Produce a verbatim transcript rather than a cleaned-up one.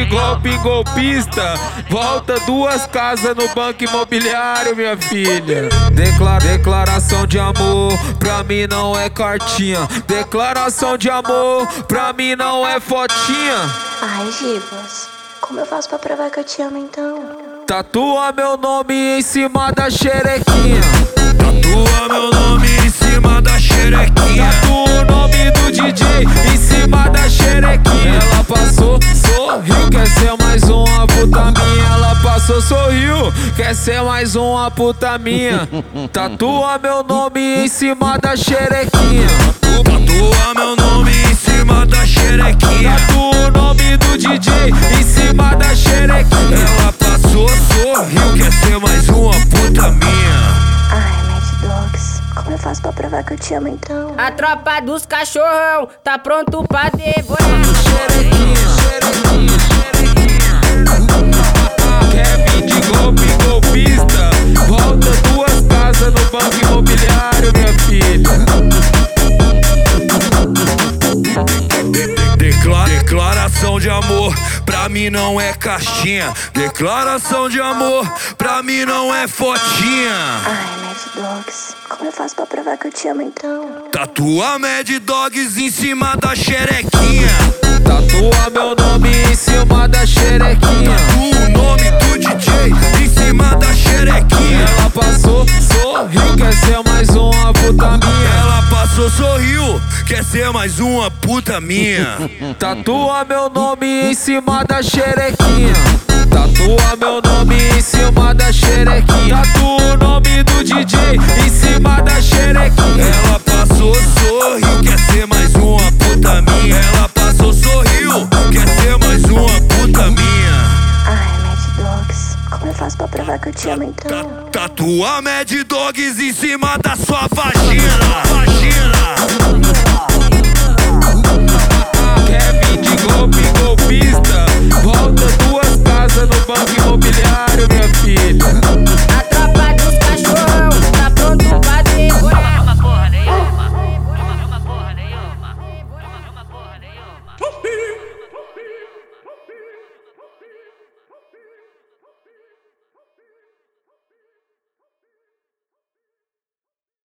de golpe em golpista. Volta duas casas no banco imobiliário, minha filha. Declara, declaração de amor, pra mim não é cartinha. Declaração de amor, pra mim não é fotinha. Ai, Gibas, como eu faço pra provar que eu te amo então? Tatua meu nome em cima da xerequinha. Tatua meu nome em cima da xerequinha. Tatua o nome do D J em cima da xerequinha. Ela passou, sorriu, quer ser mais uma puta minha. Ela passou, sorriu, quer ser mais uma puta minha. Tatua meu nome em cima da xerequinha. Tatua meu nome em cima da xerequinha. Tatua o nome do D J em cima da xerequinha. Ela passou, sorriu, quer ser mais uma puta minha. Ai, Mad Dogs, como eu faço pra provar que eu te amo então? A tropa dos cachorrão tá pronto pra devorar. Xerequinha, xerequinha, xerequinha. Kevin de golpe em golpista. Volta duas casas no banco imobiliário, minha filha. Declara, declaração de amor, pra mim não é caixinha. Declaração de amor, pra mim não é fotinha. Ai, Mad Dogs, como eu faço pra provar que eu te amo então? Tatua Mad Dogs em cima da xerequinha. Tatua meu nome em cima da xerequinha. Tatua o nome do D J em cima da xerequinha. Ela passou, sorriu, quer ser mais uma puta minha. Ela passou, sorriu, quer ser mais uma puta minha. Tatua meu nome em cima da xerequinha. Tatua meu nome em cima da xerequinha. Tatua o nome do D J em cima da xerequinha. Ela passou, sorriu, quer ser mais uma puta minha. Ela passou, sorriu, quer ser mais uma puta minha. Ai, Mad Dogs, como eu faço pra provar que eu te amo então? Tatua Mad Dogs em cima da sua vagina.